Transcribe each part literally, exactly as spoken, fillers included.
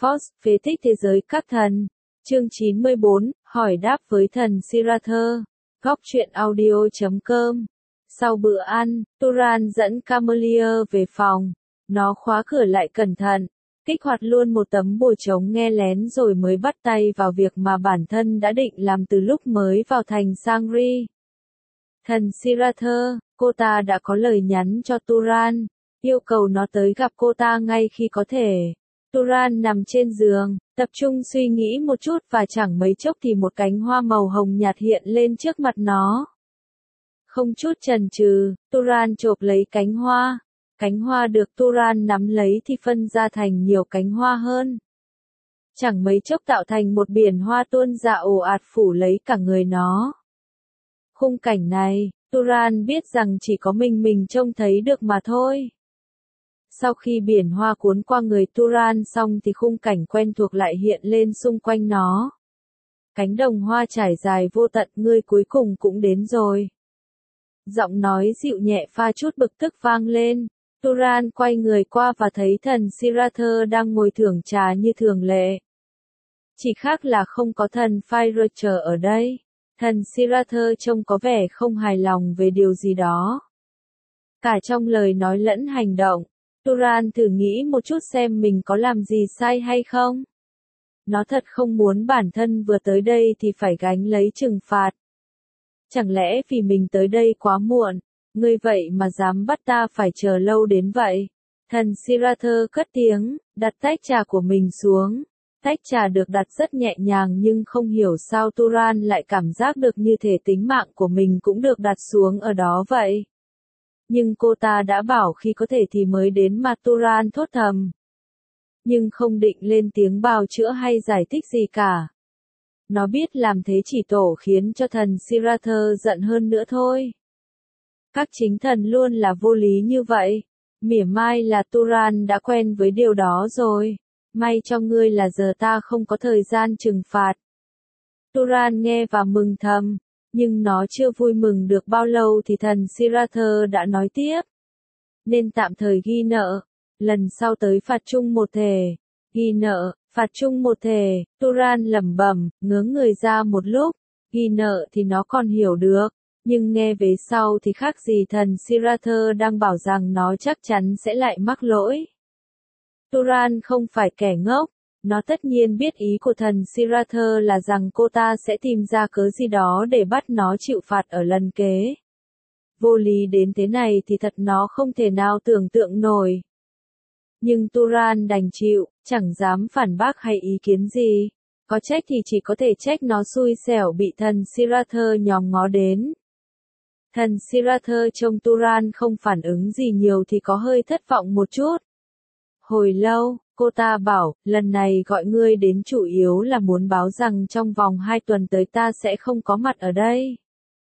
Force, phế tích thế giới các thần. Chương chín mươi bốn, hỏi đáp với thần Sirather. Góc truyện audio chấm com. Sau bữa ăn, Turan dẫn Camellia về phòng. Nó khóa cửa lại cẩn thận, kích hoạt luôn một tấm bùa chống nghe lén rồi mới bắt tay vào việc mà bản thân đã định làm từ lúc mới vào thành Sangri. Thần Sirather, cô ta đã có lời nhắn cho Turan, yêu cầu nó tới gặp cô ta ngay khi có thể. Turan nằm trên giường, tập trung suy nghĩ một chút và chẳng mấy chốc thì một cánh hoa màu hồng nhạt hiện lên trước mặt nó. Không chút chần chừ, Turan chộp lấy cánh hoa. Cánh hoa được Turan nắm lấy thì phân ra thành nhiều cánh hoa hơn. Chẳng mấy chốc tạo thành một biển hoa tuôn ra ồ ạt phủ lấy cả người nó. Khung cảnh này, Turan biết rằng chỉ có mình mình trông thấy được mà thôi. Sau khi biển hoa cuốn qua người Turan xong thì khung cảnh quen thuộc lại hiện lên xung quanh nó. Cánh đồng hoa trải dài vô tận, ngươi cuối cùng cũng đến rồi. Giọng nói dịu nhẹ pha chút bực tức vang lên. Turan quay người qua và thấy thần Sirather đang ngồi thưởng trà như thường lệ. Chỉ khác là không có thần Firecher ở đây. Thần Sirather trông có vẻ không hài lòng về điều gì đó. Cả trong lời nói lẫn hành động, Turan thử nghĩ một chút xem mình có làm gì sai hay không. Nó thật không muốn bản thân vừa tới đây thì phải gánh lấy trừng phạt. Chẳng lẽ vì mình tới đây quá muộn, ngươi vậy mà dám bắt ta phải chờ lâu đến vậy? Thần Sirather cất tiếng, đặt tách trà của mình xuống. Tách trà được đặt rất nhẹ nhàng nhưng không hiểu sao Turan lại cảm giác được như thể tính mạng của mình cũng được đặt xuống ở đó vậy. Nhưng cô ta đã bảo khi có thể thì mới đến mà Turan thốt thầm. Nhưng không định lên tiếng bào chữa hay giải thích gì cả. Nó biết làm thế chỉ tổ khiến cho thần Sirather giận hơn nữa thôi. Các chính thần luôn là vô lý như vậy. Mỉa mai là Turan đã quen với điều đó rồi. May cho ngươi là giờ ta không có thời gian trừng phạt. Turan nghe và mừng thầm. Nhưng nó chưa vui mừng được bao lâu thì thần Sirather đã nói tiếp. Nên tạm thời ghi nợ. Lần sau tới phạt chung một thể. Ghi nợ, phạt chung một thể. Turan lẩm bẩm, ngớ người ra một lúc. Ghi nợ thì nó còn hiểu được. Nhưng nghe về sau thì khác gì thần Sirather đang bảo rằng nó chắc chắn sẽ lại mắc lỗi. Turan không phải kẻ ngốc. Nó tất nhiên biết ý của thần Sirather là rằng cô ta sẽ tìm ra cớ gì đó để bắt nó chịu phạt ở lần kế. Vô lý đến thế này thì thật nó không thể nào tưởng tượng nổi. Nhưng Turan đành chịu, chẳng dám phản bác hay ý kiến gì. Có trách thì chỉ có thể trách nó xui xẻo bị thần Sirather nhòm ngó đến. Thần Sirather trông Turan không phản ứng gì nhiều thì có hơi thất vọng một chút. Hồi lâu, cô ta bảo, lần này gọi ngươi đến chủ yếu là muốn báo rằng trong vòng hai tuần tới ta sẽ không có mặt ở đây.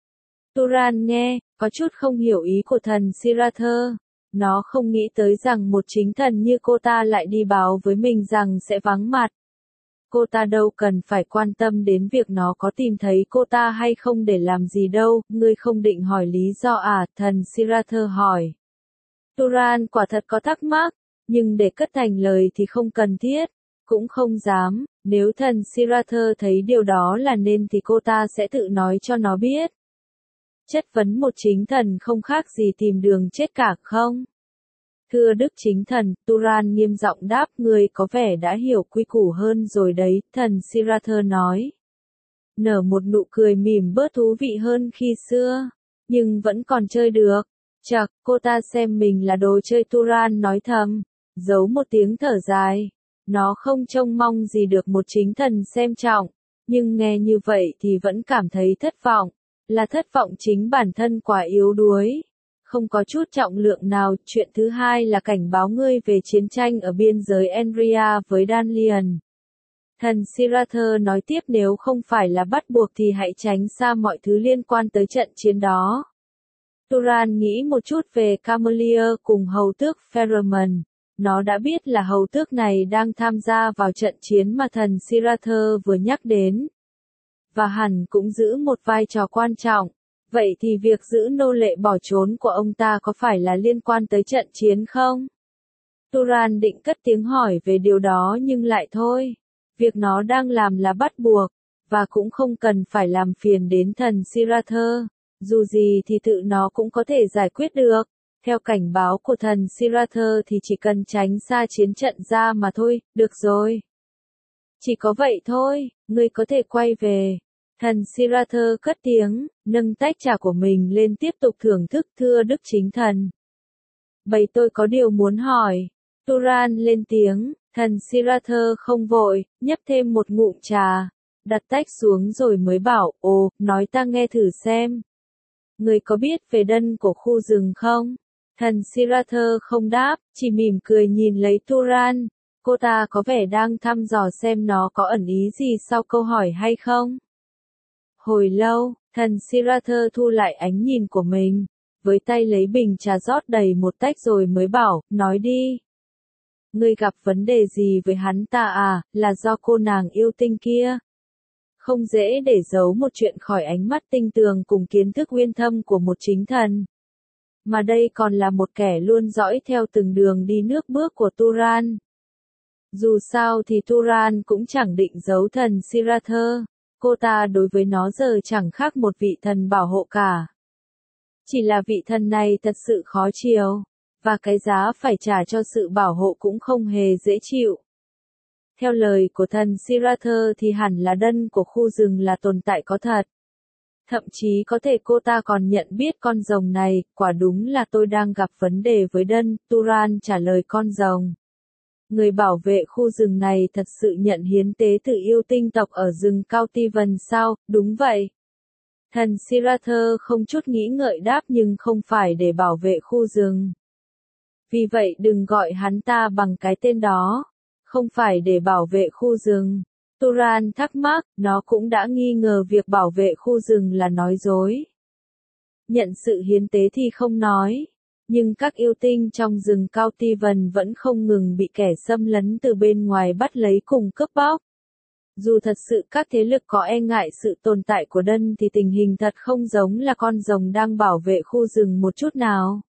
Turan nghe, có chút không hiểu ý của thần Sirather. Nó không nghĩ tới rằng một chính thần như cô ta lại đi báo với mình rằng sẽ vắng mặt. Cô ta đâu cần phải quan tâm đến việc nó có tìm thấy cô ta hay không để làm gì đâu, ngươi không định hỏi lý do à, thần Sirather hỏi. Turan quả thật có thắc mắc, nhưng để cất thành lời thì không cần thiết, cũng không dám, nếu thần Sirather thấy điều đó là nên thì cô ta sẽ tự nói cho nó biết. Chất vấn một chính thần không khác gì tìm đường chết cả không? Thưa đức chính thần, Turan nghiêm giọng đáp, ngươi có vẻ đã hiểu quy củ hơn rồi đấy, thần Sirather nói. Nở một nụ cười mỉm bớt thú vị hơn khi xưa, nhưng vẫn còn chơi được. Chậc, cô ta xem mình là đồ chơi, Turan nói thầm, giấu một tiếng thở dài. Nó không trông mong gì được một chính thần xem trọng, nhưng nghe như vậy thì vẫn cảm thấy thất vọng, là thất vọng chính bản thân quá yếu đuối. Không có chút trọng lượng nào. Chuyện thứ hai là cảnh báo ngươi về chiến tranh ở biên giới Enria với Danlian. Thần Sirather nói tiếp, nếu không phải là bắt buộc thì hãy tránh xa mọi thứ liên quan tới trận chiến đó. Turan nghĩ một chút về Camellia cùng hầu tước Pheromon. Nó đã biết là hầu tước này đang tham gia vào trận chiến mà thần Sirather vừa nhắc đến. Và hẳn cũng giữ một vai trò quan trọng. Vậy thì việc giữ nô lệ bỏ trốn của ông ta có phải là liên quan tới trận chiến không? Turan định cất tiếng hỏi về điều đó nhưng lại thôi. Việc nó đang làm là bắt buộc, và cũng không cần phải làm phiền đến thần Sirather. Dù gì thì tự nó cũng có thể giải quyết được. Theo cảnh báo của thần Sirather thì chỉ cần tránh xa chiến trận ra mà thôi, được rồi. Chỉ có vậy thôi, ngươi có thể quay về. Thần Sirather cất tiếng, nâng tách trà của mình lên tiếp tục thưởng thức. Thưa Đức Chính Thần. Bầy tôi có điều muốn hỏi. Turan lên tiếng, thần Sirather không vội, nhấp thêm một ngụm trà, đặt tách xuống rồi mới bảo, ồ, nói ta nghe thử xem. Người có biết về đân của khu rừng không? Thần Sirather không đáp, chỉ mỉm cười nhìn lấy Turan. Cô ta có vẻ đang thăm dò xem nó có ẩn ý gì sau câu hỏi hay không. Hồi lâu, thần Sirather thu lại ánh nhìn của mình, với tay lấy bình trà rót đầy một tách rồi mới bảo, nói đi. Ngươi gặp vấn đề gì với hắn ta à, là do cô nàng yêu tinh kia? Không dễ để giấu một chuyện khỏi ánh mắt tinh tường cùng kiến thức uyên thâm của một chính thần. Mà đây còn là một kẻ luôn dõi theo từng đường đi nước bước của Turan. Dù sao thì Turan cũng chẳng định giấu thần Sirather, cô ta đối với nó giờ chẳng khác một vị thần bảo hộ cả. Chỉ là vị thần này thật sự khó chiều, và cái giá phải trả cho sự bảo hộ cũng không hề dễ chịu. Theo lời của thần Sirather thì hẳn là đân của khu rừng là tồn tại có thật. Thậm chí có thể cô ta còn nhận biết con rồng này, quả đúng là tôi đang gặp vấn đề với đân, Turan trả lời con rồng. Người bảo vệ khu rừng này thật sự nhận hiến tế từ yêu tinh tộc ở rừng Cao Tivan sao, đúng vậy. Thần Sirather không chút nghĩ ngợi đáp nhưng không phải để bảo vệ khu rừng. Vì vậy đừng gọi hắn ta bằng cái tên đó. Không phải để bảo vệ khu rừng. Turan thắc mắc, nó cũng đã nghi ngờ việc bảo vệ khu rừng là nói dối. Nhận sự hiến tế thì không nói. Nhưng các yêu tinh trong rừng Cao Tivan vẫn không ngừng bị kẻ xâm lấn từ bên ngoài bắt lấy cùng cướp bóc. Dù thật sự các thế lực có e ngại sự tồn tại của đân thì tình hình thật không giống là con rồng đang bảo vệ khu rừng một chút nào.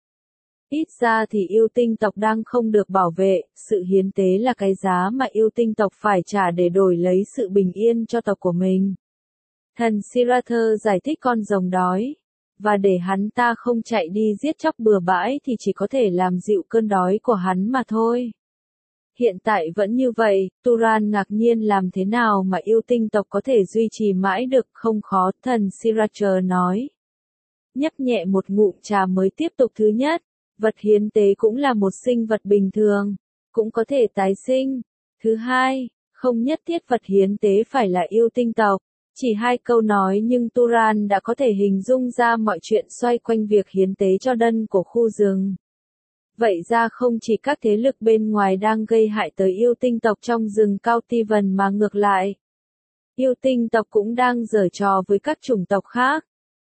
Ít ra thì yêu tinh tộc đang không được bảo vệ, sự hiến tế là cái giá mà yêu tinh tộc phải trả để đổi lấy sự bình yên cho tộc của mình. Thần Sirather giải thích con rồng đói, và để hắn ta không chạy đi giết chóc bừa bãi thì chỉ có thể làm dịu cơn đói của hắn mà thôi. Hiện tại vẫn như vậy, Turan ngạc nhiên làm thế nào mà yêu tinh tộc có thể duy trì mãi được, không khó, thần Sirather nói. Nhấp nhẹ một ngụm trà mới tiếp tục. Thứ nhất, vật hiến tế cũng là một sinh vật bình thường, cũng có thể tái sinh. Thứ hai, không nhất thiết vật hiến tế phải là yêu tinh tộc. Chỉ hai câu nói nhưng Turan đã có thể hình dung ra mọi chuyện xoay quanh việc hiến tế cho đân của khu rừng. Vậy ra không chỉ các thế lực bên ngoài đang gây hại tới yêu tinh tộc trong rừng Cao Tivan mà ngược lại. Yêu tinh tộc cũng đang giở trò với các chủng tộc khác.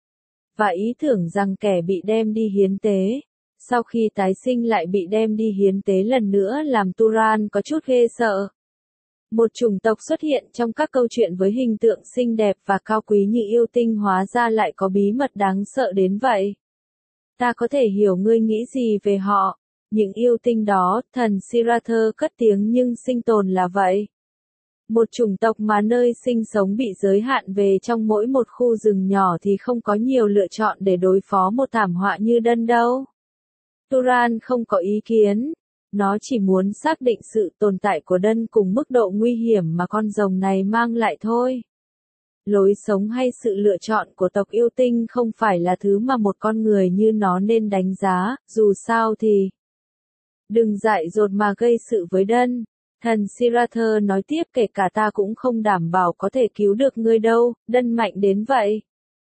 Và ý tưởng rằng kẻ bị đem đi hiến tế, sau khi tái sinh lại bị đem đi hiến tế lần nữa làm Turan có chút ghê sợ. Một chủng tộc xuất hiện trong các câu chuyện với hình tượng xinh đẹp và cao quý như yêu tinh hóa ra lại có bí mật đáng sợ đến vậy. Ta có thể hiểu ngươi nghĩ gì về họ. Những yêu tinh đó, thần Sirather cất tiếng, nhưng sinh tồn là vậy. Một chủng tộc mà nơi sinh sống bị giới hạn về trong mỗi một khu rừng nhỏ thì không có nhiều lựa chọn để đối phó một thảm họa như đân đâu. Turan không có ý kiến. Nó chỉ muốn xác định sự tồn tại của đân cùng mức độ nguy hiểm mà con rồng này mang lại thôi. Lối sống hay sự lựa chọn của tộc yêu tinh không phải là thứ mà một con người như nó nên đánh giá, dù sao thì đừng dại dột mà gây sự với đân. Thần Sirather nói tiếp, kể cả ta cũng không đảm bảo có thể cứu được ngươi đâu, đân mạnh đến vậy.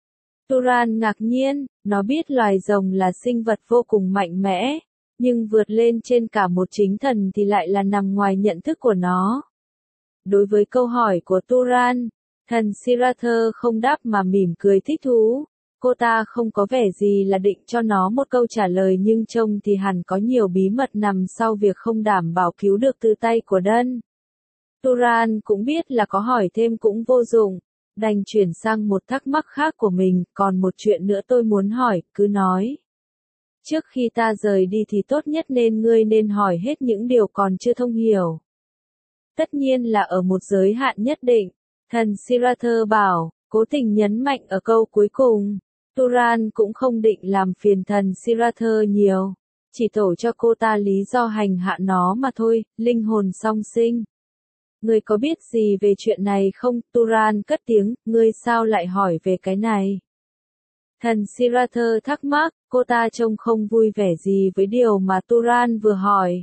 Turan ngạc nhiên, nó biết loài rồng là sinh vật vô cùng mạnh mẽ, nhưng vượt lên trên cả một chính thần thì lại là nằm ngoài nhận thức của nó. Đối với câu hỏi của Turan, thần Sirather không đáp mà mỉm cười thích thú. Cô ta không có vẻ gì là định cho nó một câu trả lời nhưng trông thì hẳn có nhiều bí mật nằm sau việc không đảm bảo cứu được từ tay của đân. Turan cũng biết là có hỏi thêm cũng vô dụng, đành chuyển sang một thắc mắc khác của mình, còn một chuyện nữa tôi muốn hỏi, cứ nói. Trước khi ta rời đi thì tốt nhất nên ngươi nên hỏi hết những điều còn chưa thông hiểu. Tất nhiên là ở một giới hạn nhất định, thần Siratha bảo, cố tình nhấn mạnh ở câu cuối cùng. Turan cũng không định làm phiền thần Siratha nhiều, chỉ tổ cho cô ta lý do hành hạ nó mà thôi, linh hồn song sinh. Ngươi có biết gì về chuyện này không? Turan cất tiếng, ngươi sao lại hỏi về cái này? Thần Siratha thắc mắc, cô ta trông không vui vẻ gì với điều mà Turan vừa hỏi.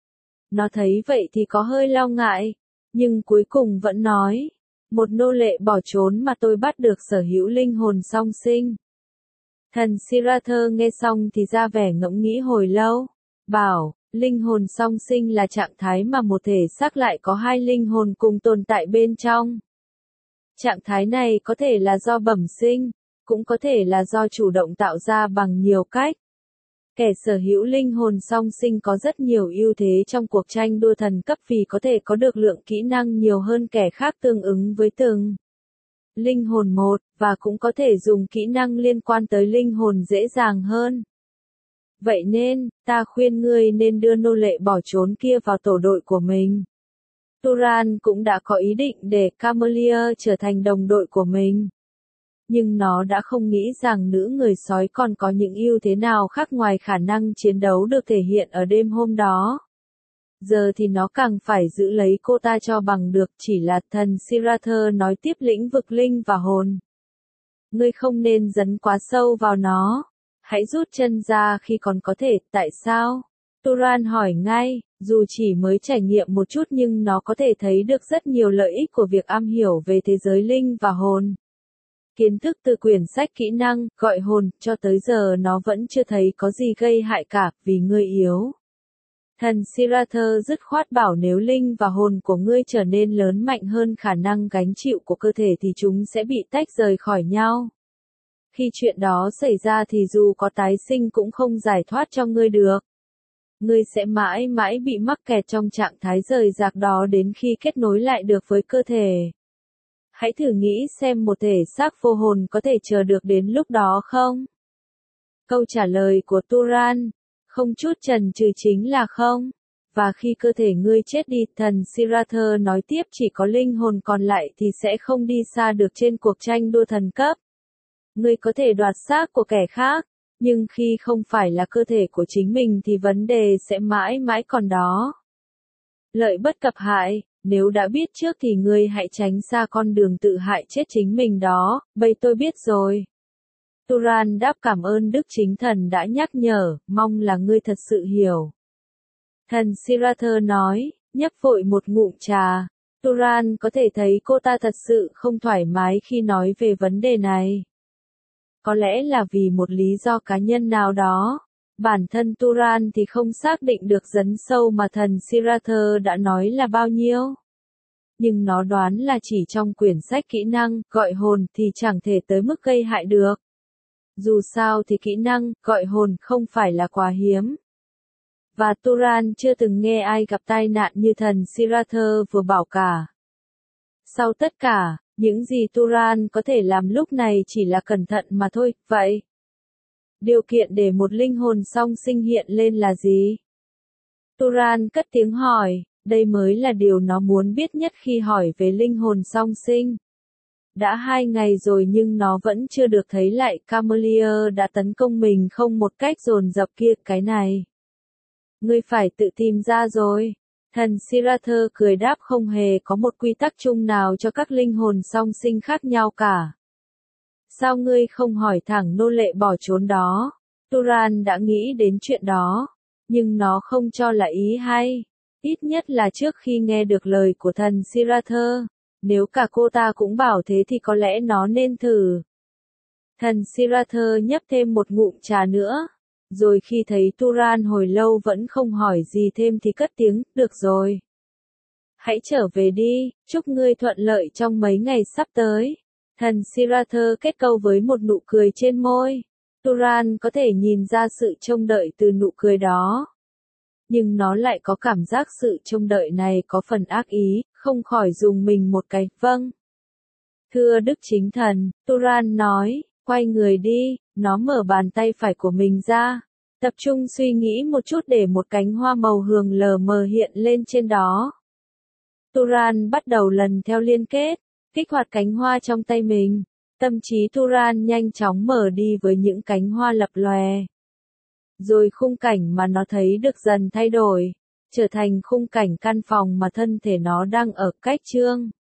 Nó thấy vậy thì có hơi lo ngại, nhưng cuối cùng vẫn nói, một nô lệ bỏ trốn mà tôi bắt được sở hữu linh hồn song sinh. Thần Siratha nghe xong thì ra vẻ ngẫm nghĩ hồi lâu, bảo, linh hồn song sinh là trạng thái mà một thể xác lại có hai linh hồn cùng tồn tại bên trong. Trạng thái này có thể là do bẩm sinh, cũng có thể là do chủ động tạo ra bằng nhiều cách. Kẻ sở hữu linh hồn song sinh có rất nhiều ưu thế trong cuộc tranh đua thần cấp vì có thể có được lượng kỹ năng nhiều hơn kẻ khác tương ứng với từng linh hồn một, và cũng có thể dùng kỹ năng liên quan tới linh hồn dễ dàng hơn. Vậy nên, ta khuyên ngươi nên đưa nô lệ bỏ trốn kia vào tổ đội của mình. Turan cũng đã có ý định để Camellia trở thành đồng đội của mình. Nhưng nó đã không nghĩ rằng nữ người sói còn có những ưu thế nào khác ngoài khả năng chiến đấu được thể hiện ở đêm hôm đó. Giờ thì nó càng phải giữ lấy cô ta cho bằng được, chỉ là thần Siratha nói tiếp lĩnh vực linh và hồn. Ngươi không nên dấn quá sâu vào nó. Hãy rút chân ra khi còn có thể, tại sao? Turan hỏi ngay, dù chỉ mới trải nghiệm một chút nhưng nó có thể thấy được rất nhiều lợi ích của việc am hiểu về thế giới linh và hồn. Kiến thức từ quyển sách kỹ năng, gọi hồn, cho tới giờ nó vẫn chưa thấy có gì gây hại cả, vì ngươi yếu. Thần Siratha dứt khoát bảo nếu linh và hồn của ngươi trở nên lớn mạnh hơn khả năng gánh chịu của cơ thể thì chúng sẽ bị tách rời khỏi nhau. Khi chuyện đó xảy ra thì dù có tái sinh cũng không giải thoát cho ngươi được. Ngươi sẽ mãi mãi bị mắc kẹt trong trạng thái rời rạc đó đến khi kết nối lại được với cơ thể. Hãy thử nghĩ xem một thể xác vô hồn có thể chờ được đến lúc đó không? Câu trả lời của Turan, không chút chần chừ chính là không. Và khi cơ thể ngươi chết đi, thần Siratha nói tiếp chỉ có linh hồn còn lại thì sẽ không đi xa được trên cuộc tranh đua thần cấp. Ngươi có thể đoạt xác của kẻ khác, nhưng khi không phải là cơ thể của chính mình thì vấn đề sẽ mãi mãi còn đó. Lợi bất cập hại, nếu đã biết trước thì ngươi hãy tránh xa con đường tự hại chết chính mình đó, bây tôi biết rồi. Turan đáp cảm ơn Đức Chính Thần đã nhắc nhở, mong là ngươi thật sự hiểu. Thần Siratha nói, nhấp vội một ngụm trà. Turan có thể thấy cô ta thật sự không thoải mái khi nói về vấn đề này. Có lẽ là vì một lý do cá nhân nào đó. Bản thân Turan thì không xác định được dấn sâu mà thần Siratha đã nói là bao nhiêu. Nhưng nó đoán là chỉ trong quyển sách kỹ năng, gọi hồn thì chẳng thể tới mức gây hại được. Dù sao thì kỹ năng, gọi hồn không phải là quá hiếm. Và Turan chưa từng nghe ai gặp tai nạn như thần Siratha vừa bảo cả. Sau tất cả, những gì Turan có thể làm lúc này chỉ là cẩn thận mà thôi, vậy. Điều kiện để một linh hồn song sinh hiện lên là gì? Turan cất tiếng hỏi, đây mới là điều nó muốn biết nhất khi hỏi về linh hồn song sinh. Đã hai ngày rồi nhưng nó vẫn chưa được thấy lại Camellia đã tấn công mình không một cách dồn dập kia, cái này. Ngươi phải tự tìm ra rồi. Thần Siratha cười đáp không hề có một quy tắc chung nào cho các linh hồn song sinh khác nhau cả. Sao ngươi không hỏi thẳng nô lệ bỏ trốn đó? Turan đã nghĩ đến chuyện đó, nhưng nó không cho là ý hay. Ít nhất là trước khi nghe được lời của thần Siratha. Nếu cả cô ta cũng bảo thế thì có lẽ nó nên thử. Thần Siratha nhấp thêm một ngụm trà nữa. Rồi khi thấy Turan hồi lâu vẫn không hỏi gì thêm thì cất tiếng, được rồi. Hãy trở về đi, chúc ngươi thuận lợi trong mấy ngày sắp tới. Thần Siratha kết câu với một nụ cười trên môi. Turan có thể nhìn ra sự trông đợi từ nụ cười đó. Nhưng nó lại có cảm giác sự trông đợi này có phần ác ý, không khỏi dùng mình một cái, vâng. Thưa Đức Chính Thần, Turan nói, quay người đi, nó mở bàn tay phải của mình ra. Tập trung suy nghĩ một chút để một cánh hoa màu hường lờ mờ hiện lên trên đó. Turan bắt đầu lần theo liên kết, kích hoạt cánh hoa trong tay mình. Tâm trí Turan nhanh chóng mở đi với những cánh hoa lập lòe. Rồi khung cảnh mà nó thấy được dần thay đổi, trở thành khung cảnh căn phòng mà thân thể nó đang ở cách trương.